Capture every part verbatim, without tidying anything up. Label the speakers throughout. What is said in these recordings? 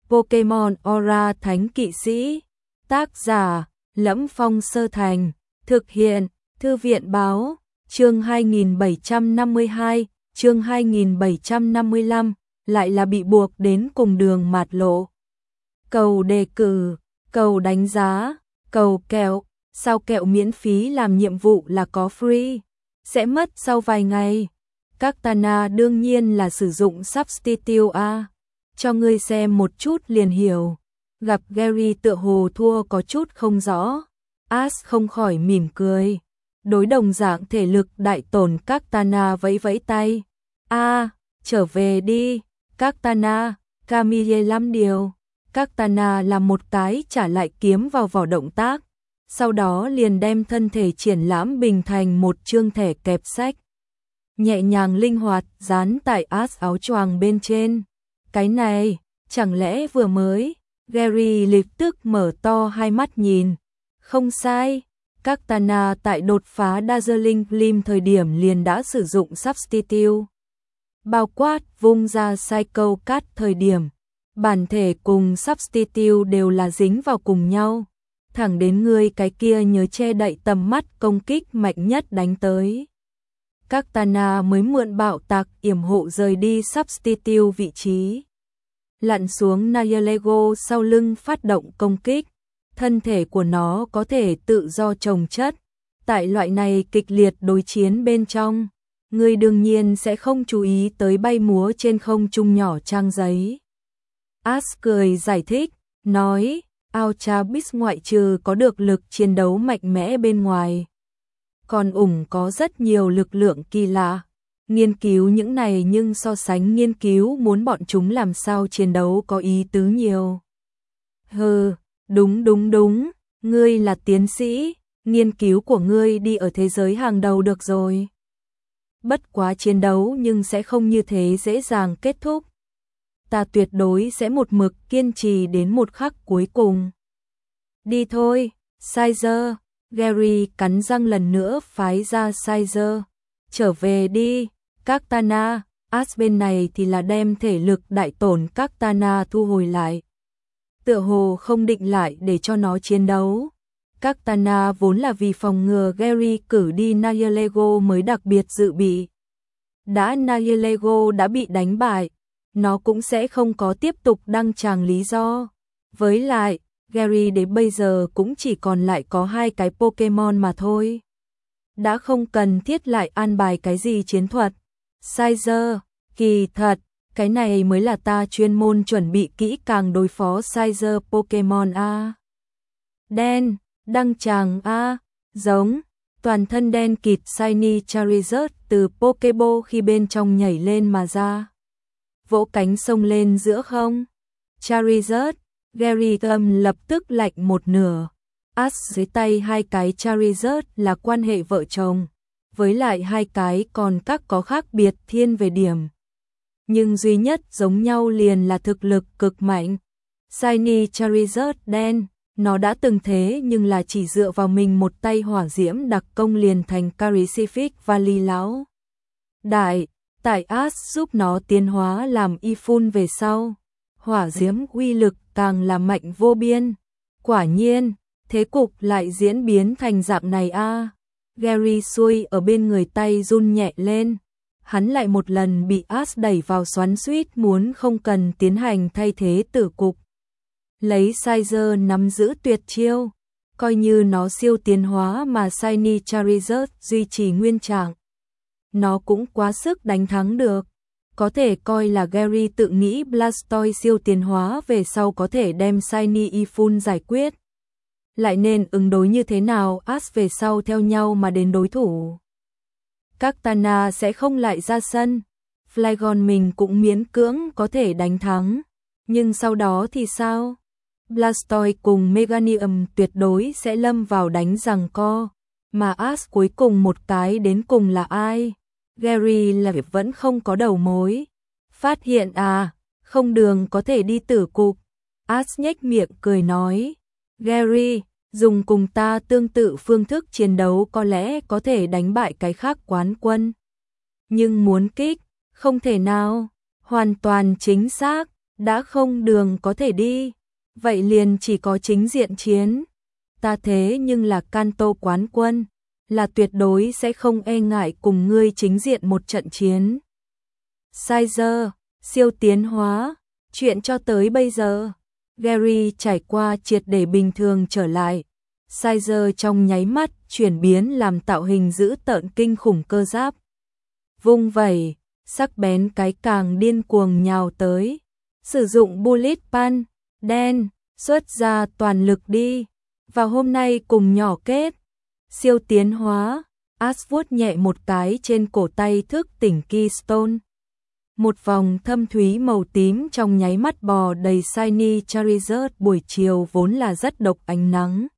Speaker 1: Pokemon Aura Thánh Kỵ Sĩ. Tác giả: Lẫm Phong Sơ Thành. Thực hiện: Thư viện báo. Chương hai nghìn bảy trăm năm mươi hai, chương hai nghìn bảy trăm năm mươi lăm, lại là bị buộc đến cùng đường mạt lộ. Cầu đề cử, cầu đánh giá, cầu kẹo, sao kẹo miễn phí làm nhiệm vụ là có free, sẽ mất sau vài ngày. Các Tana đương nhiên là sử dụng substitute a. Cho ngươi xem một chút liền hiểu. Gặp Gary tựa hồ thua có chút không rõ. Ash không khỏi mỉm cười. Đối đồng dạng thể lực đại tổn các Tana vẫy vẫy tay. A, trở về đi. Các Tana, Camille lăm điều. Các Tana làm một cái trả lại kiếm vào vỏ động tác. Sau đó liền đem thân thể triển lãm bình thành một chương thẻ kẹp sách. Nhẹ nhàng linh hoạt dán tại Ash áo choàng bên trên. Cái này, chẳng lẽ vừa mới? Gary lập tức mở to hai mắt nhìn. Không sai, các Tana tại đột phá Dazzling Gleam thời điểm liền đã sử dụng substitute. Bao quát vung ra Psycho Cut thời điểm, bản thể cùng substitute đều là dính vào cùng nhau. Thẳng đến ngươi cái kia nhớ che đậy tầm mắt công kích mạnh nhất đánh tới. Các Tana mới mượn bạo tạc yểm hộ rời đi substitute vị trí. Lặn xuống Nihilego sau lưng phát động công kích. Thân thể của nó có thể tự do chồng chất. Tại loại này kịch liệt đối chiến bên trong, ngươi đương nhiên sẽ không chú ý tới bay múa trên không trung nhỏ trang giấy. Ash cười giải thích, nói, Ultra Beast ngoại trừ có được lực chiến đấu mạnh mẽ bên ngoài, còn ủng có rất nhiều lực lượng kỳ lạ. Nghiên cứu những này nhưng so sánh nghiên cứu muốn bọn chúng làm sao chiến đấu có ý tứ nhiều. Hừ, đúng đúng đúng, ngươi là tiến sĩ, nghiên cứu của ngươi đi ở thế giới hàng đầu được rồi. Bất quá chiến đấu nhưng sẽ không như thế dễ dàng kết thúc. Ta tuyệt đối sẽ một mực kiên trì đến một khắc cuối cùng. Đi thôi, Sizer. Gary cắn răng lần nữa phái ra Sizer. Trở về đi, các Tana. Ash bên này thì là đem thể lực đại tổn các Tana thu hồi lại. Tựa hồ không định lại để cho nó chiến đấu. Các Tana vốn là vì phòng ngừa Gary cử đi Nihilego mới đặc biệt dự bị. Đã Nihilego đã bị đánh bại, nó cũng sẽ không có tiếp tục đăng tràng lý do. Với lại, Gary đến bây giờ cũng chỉ còn lại có hai cái Pokemon mà thôi. Đã không cần thiết lại an bài cái gì chiến thuật. Sizer, kỳ thật, cái này mới là ta chuyên môn chuẩn bị kỹ càng đối phó Sizer Pokemon A. Đen, đăng tràng A, giống, toàn thân đen kịt Shiny Charizard từ Pokeball khi bên trong nhảy lên mà ra. Vỗ cánh sông lên giữa không. Charizard, Gary âm lập tức lạnh một nửa. Ash dưới tay hai cái Charizard là quan hệ vợ chồng, với lại hai cái còn các có khác biệt thiên về điểm. Nhưng duy nhất giống nhau liền là thực lực cực mạnh. Shiny Charizard đen, nó đã từng thế nhưng là chỉ dựa vào mình một tay hỏa diễm đặc công liền thành Caricific Valley lão đại. Tại Ash giúp nó tiến hóa làm Ifun về sau, hỏa diễm uy lực càng là mạnh vô biên. Quả nhiên, thế cục lại diễn biến thành dạng này a. À. Gary xuôi ở bên người tay run nhẹ lên. Hắn lại một lần bị Ash đẩy vào xoắn xuýt muốn không cần tiến hành thay thế tử cục. Lấy Sizer nắm giữ tuyệt chiêu, coi như nó siêu tiến hóa mà Shiny Charizard duy trì nguyên trạng, nó cũng quá sức đánh thắng được. Có thể coi là Gary tự nghĩ Blastoise siêu tiến hóa về sau có thể đem Shiny Ifun giải quyết. Lại nên ứng đối như thế nào Ash về sau theo nhau mà đến đối thủ. Các Tana sẽ không lại ra sân. Flygon mình cũng miễn cưỡng có thể đánh thắng. Nhưng sau đó thì sao? Blastoise cùng Meganium tuyệt đối sẽ lâm vào đánh giằng co. Mà Ash cuối cùng một cái đến cùng là ai? Gary là vẫn không có đầu mối. Phát hiện à, không đường có thể đi tử cục. Ash nhếch miệng cười nói. Gary, dùng cùng ta tương tự phương thức chiến đấu có lẽ có thể đánh bại cái khác quán quân. Nhưng muốn kích, không thể nào. Hoàn toàn chính xác. Đã không đường có thể đi, vậy liền chỉ có chính diện chiến. Ta thế nhưng là Kanto quán quân, là tuyệt đối sẽ không e ngại cùng ngươi chính diện một trận chiến. Sizer, siêu tiến hóa, chuyện cho tới bây giờ, Gary trải qua triệt để bình thường trở lại. Sizer trong nháy mắt chuyển biến làm tạo hình dữ tợn kinh khủng cơ giáp. Vung vẩy, sắc bén cái càng điên cuồng nhào tới. Sử dụng bullet punch, đen, xuất ra toàn lực đi. Và hôm nay cùng nhỏ kết. Siêu tiến hóa, Ash vuốt nhẹ một cái trên cổ tay thức tỉnh Keystone. Một vòng thâm thúy màu tím trong nháy mắt bò đầy Shiny Charizard buổi chiều vốn là rất độc ánh nắng.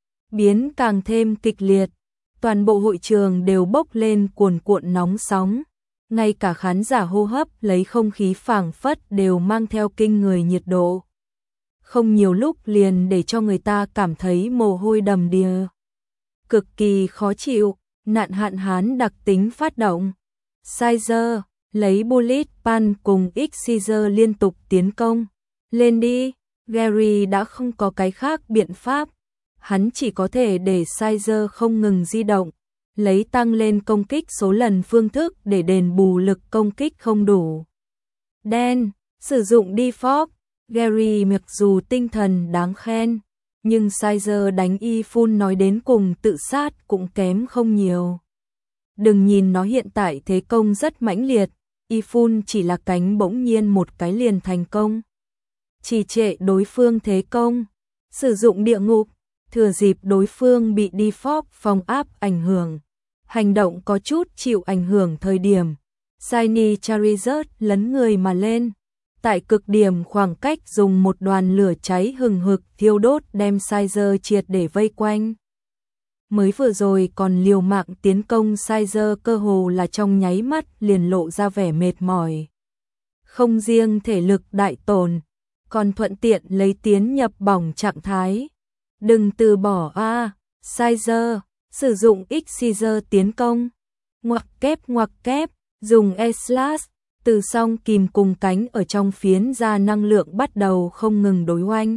Speaker 1: Biến càng thêm kịch liệt, toàn bộ hội trường đều bốc lên cuồn cuộn nóng sóng. Ngay cả khán giả hô hấp lấy không khí phảng phất đều mang theo kinh người nhiệt độ. Không nhiều lúc liền để cho người ta cảm thấy mồ hôi đầm đìa. Cực kỳ khó chịu, nạn hạn hán đặc tính phát động. Sizer, lấy bullet punch cùng X-Scissor liên tục tiến công. Lên đi, Gary đã không có cái khác biện pháp. Hắn chỉ có thể để Sizer không ngừng di động, lấy tăng lên công kích số lần phương thức để đền bù lực công kích không đủ. Đen, sử dụng default, Gary mặc dù tinh thần đáng khen, nhưng Sizer đánh y phun nói đến cùng tự sát cũng kém không nhiều. Đừng nhìn nó hiện tại thế công rất mãnh liệt, y phun chỉ là cánh bỗng nhiên một cái liền thành công. Trì trệ đối phương thế công, sử dụng địa ngục, thừa dịp đối phương bị default phòng áp ảnh hưởng. Hành động có chút chịu ảnh hưởng thời điểm. Shiny Charizard lấn người mà lên. Tại cực điểm khoảng cách dùng một đoàn lửa cháy hừng hực thiêu đốt đem Sizer triệt để vây quanh. Mới vừa rồi còn liều mạng tiến công Sizer cơ hồ là trong nháy mắt liền lộ ra vẻ mệt mỏi. Không riêng thể lực đại tổn, còn thuận tiện lấy tiến nhập bỏng trạng thái. Đừng từ bỏ a, à, Sizer, sử dụng X-Scissor tiến công. Ngoặc kép ngoặc kép, dùng E-Slash, từ song kìm cùng cánh ở trong phiến ra năng lượng bắt đầu không ngừng đối oanh.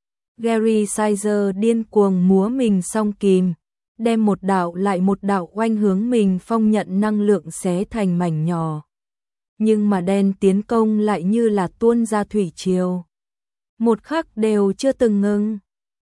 Speaker 1: Gary Sizer điên cuồng múa mình song kìm, đem một đạo lại một đạo oanh hướng mình phong nhận năng lượng xé thành mảnh nhỏ. Nhưng mà đen tiến công lại như là tuôn ra thủy triều. Một khắc đều chưa từng ngừng.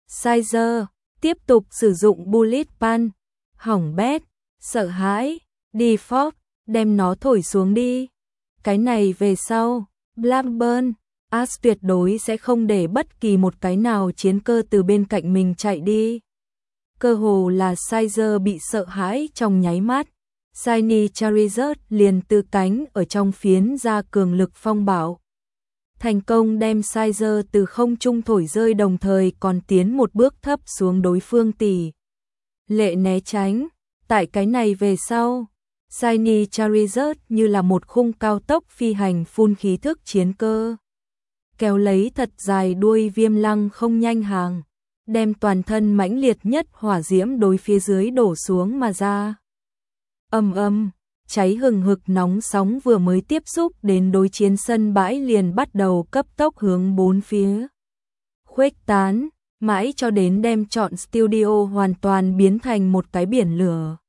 Speaker 1: Sizer tiếp tục sử dụng bullet punch, hỏng bét, sợ hãi, default, đem nó thổi xuống đi. Cái này về sau, Blackburn, Ash tuyệt đối sẽ không để bất kỳ một cái nào chiến cơ từ bên cạnh mình chạy đi. Cơ hồ là Sizer bị sợ hãi trong nháy mắt. Shiny Charizard liền từ cánh ở trong phiến ra cường lực phong bạo. Thành công đem Sizer từ không trung thổi rơi đồng thời còn tiến một bước thấp xuống đối phương tỷ lệ né tránh. Tại cái này về sau, Shiny Charizard như là một khung cao tốc phi hành phun khí thức chiến cơ. Kéo lấy thật dài đuôi viêm lăng không nhanh hàng, đem toàn thân mãnh liệt nhất hỏa diễm đối phía dưới đổ xuống mà ra. Ầm ầm, cháy hừng hực nóng sóng vừa mới tiếp xúc đến đối chiến sân bãi liền bắt đầu cấp tốc hướng bốn phía khuếch tán, mãi cho đến đem trọn studio hoàn toàn biến thành một cái biển lửa.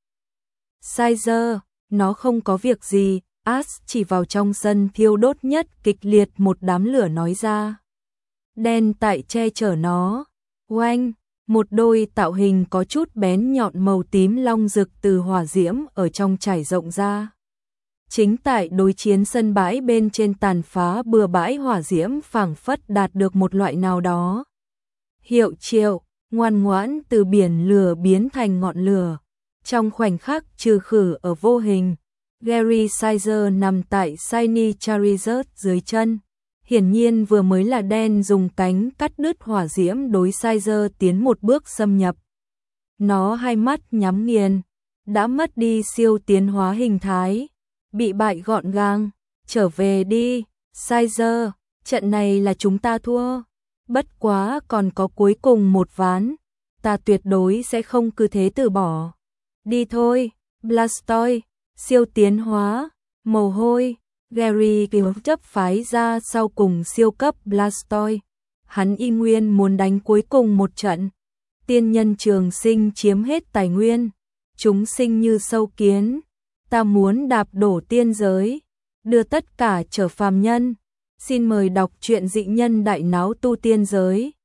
Speaker 1: Sizer, nó không có việc gì, Ash chỉ vào trong sân thiêu đốt nhất kịch liệt một đám lửa nói ra. Đen tại che chở nó. Oanh, một đôi tạo hình có chút bén nhọn màu tím long rực từ hỏa diễm ở trong trải rộng ra. Chính tại đối chiến sân bãi bên trên tàn phá bừa bãi hỏa diễm phảng phất đạt được một loại nào đó. Hiệu triệu, ngoan ngoãn từ biển lửa biến thành ngọn lửa. Trong khoảnh khắc trừ khử ở vô hình, Gary Sizer nằm tại Shiny Charizard dưới chân. Hiển nhiên vừa mới là đen dùng cánh cắt đứt hỏa diễm đối Sizer tiến một bước xâm nhập. Nó hai mắt nhắm nghiền, đã mất đi siêu tiến hóa hình thái, bị bại gọn gàng, trở về đi, Sizer, trận này là chúng ta thua, bất quá còn có cuối cùng một ván, ta tuyệt đối sẽ không cứ thế từ bỏ. Đi thôi, Blastoise, siêu tiến hóa, mồ hôi, Gary Kill chấp phái ra sau cùng siêu cấp Blastoise. Hắn y nguyên muốn đánh cuối cùng một trận. Tiên nhân trường sinh chiếm hết tài nguyên. Chúng sinh như sâu kiến. Ta muốn đạp đổ tiên giới. Đưa tất cả trở phàm nhân. Xin mời đọc truyện Dị Nhân Đại Náo Tu Tiên Giới.